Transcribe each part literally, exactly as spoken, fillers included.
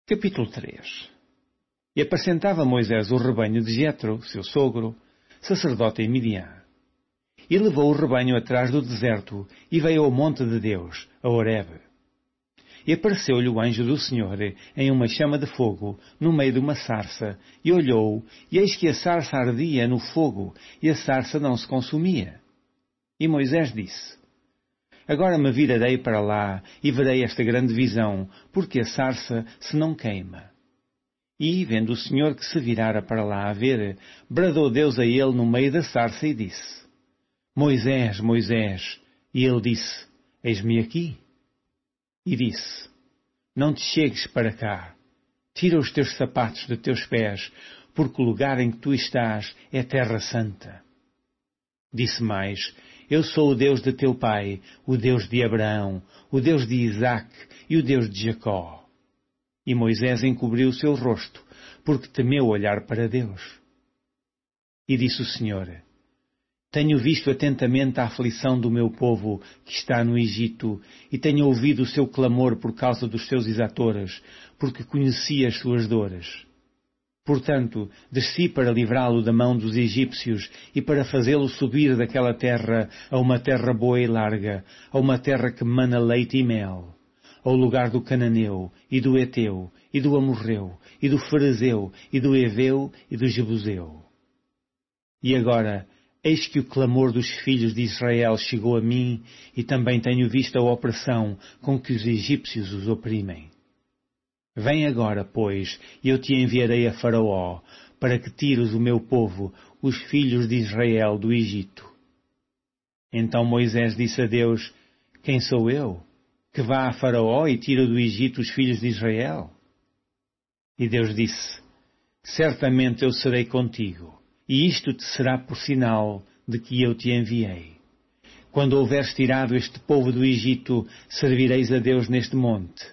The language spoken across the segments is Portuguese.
Capítulo três. E apacentava Moisés o rebanho de Jetro, seu sogro, sacerdote em Midian. E levou o rebanho atrás do deserto, e veio ao monte de Deus, a Horebe. E apareceu-lhe o anjo do Senhor, em uma chama de fogo, no meio de uma sarça, e olhou, e eis que a sarça ardia no fogo, e a sarça não se consumia. E Moisés disse: Agora me virarei para lá, e verei esta grande visão, porque a sarça se não queima. E, vendo o Senhor que se virara para lá a ver, bradou Deus a ele no meio da sarça e disse: Moisés, Moisés. E ele disse: Eis-me aqui. E disse: Não te chegues para cá. Tira os teus sapatos de teus pés, porque o lugar em que tu estás é terra santa. Disse mais: Eu sou o Deus de teu pai, o Deus de Abraão, o Deus de Isaque e o Deus de Jacó. E Moisés encobriu o seu rosto, porque temeu olhar para Deus. E disse o Senhor: Tenho visto atentamente a aflição do meu povo que está no Egito, e tenho ouvido o seu clamor por causa dos seus exatores, porque conheci as suas dores. Portanto, desci para livrá-lo da mão dos egípcios e para fazê-lo subir daquela terra a uma terra boa e larga, a uma terra que mana leite e mel, ao lugar do Cananeu, e do Eteu, e do Amorreu, e do Ferezeu, e do Eveu, e do Jebuseu. E agora, eis que o clamor dos filhos de Israel chegou a mim, e também tenho visto a opressão com que os egípcios os oprimem. Vem agora, pois, e eu te enviarei a Faraó, para que tires o meu povo, os filhos de Israel, do Egito. Então Moisés disse a Deus: Quem sou eu, que vá a Faraó e tire do Egito os filhos de Israel? E Deus disse: Certamente eu serei contigo, e isto te será por sinal de que eu te enviei. Quando houveres tirado este povo do Egito, servireis a Deus neste monte.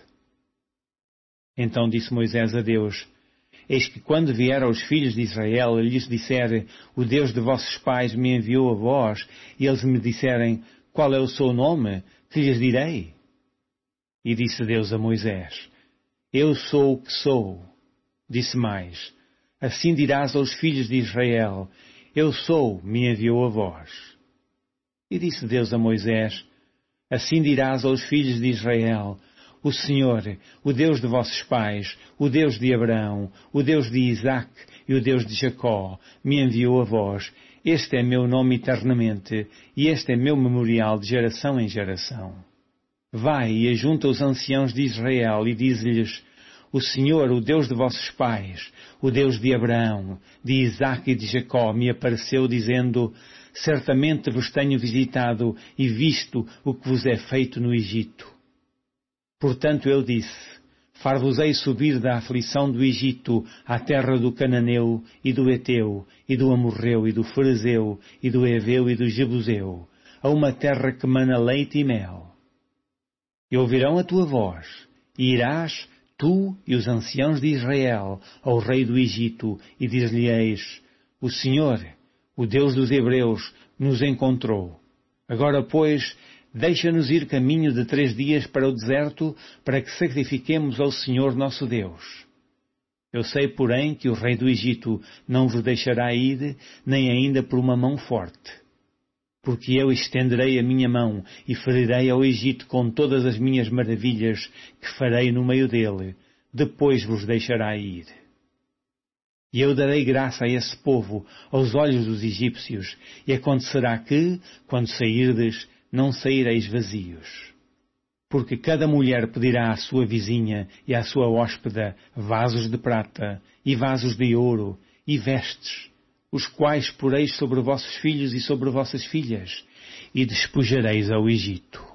Então disse Moisés a Deus: Eis que quando vier aos filhos de Israel e lhes disser: O Deus de vossos pais me enviou a vós, e eles me disserem: Qual é o seu nome? Que lhes direi? E disse Deus a Moisés: Eu sou o que sou. Disse mais: Assim dirás aos filhos de Israel: Eu sou, me enviou a vós. E disse Deus a Moisés: Assim dirás aos filhos de Israel: O Senhor, o Deus de vossos pais, o Deus de Abraão, o Deus de Isaque e o Deus de Jacó, me enviou a vós. Este é meu nome eternamente, e este é meu memorial de geração em geração. Vai e ajunta os anciãos de Israel e dize-lhes: O Senhor, o Deus de vossos pais, o Deus de Abraão, de Isaque e de Jacó, me apareceu dizendo: Certamente vos tenho visitado e visto o que vos é feito no Egito. Portanto eu disse: Far-vos-ei subir da aflição do Egito à terra do Cananeu, e do Eteu, e do Amorreu, e do Ferezeu, e do Eveu, e do Jebuseu, a uma terra que mana leite e mel. E ouvirão a tua voz, e irás, tu e os anciãos de Israel, ao rei do Egito, e dir-lhe-eis: O Senhor, o Deus dos Hebreus, nos encontrou. Agora, pois, deixa-nos ir caminho de três dias para o deserto, para que sacrifiquemos ao Senhor nosso Deus. Eu sei, porém, que o rei do Egito não vos deixará ir, nem ainda por uma mão forte. Porque eu estenderei a minha mão e ferirei ao Egito com todas as minhas maravilhas que farei no meio dele, depois vos deixará ir. E eu darei graça a esse povo aos olhos dos egípcios, e acontecerá que, quando sairdes, não saireis vazios. Porque cada mulher pedirá à sua vizinha e à sua hóspeda vasos de prata, e vasos de ouro, e vestes, os quais poreis sobre vossos filhos e sobre vossas filhas, e despojareis ao Egito.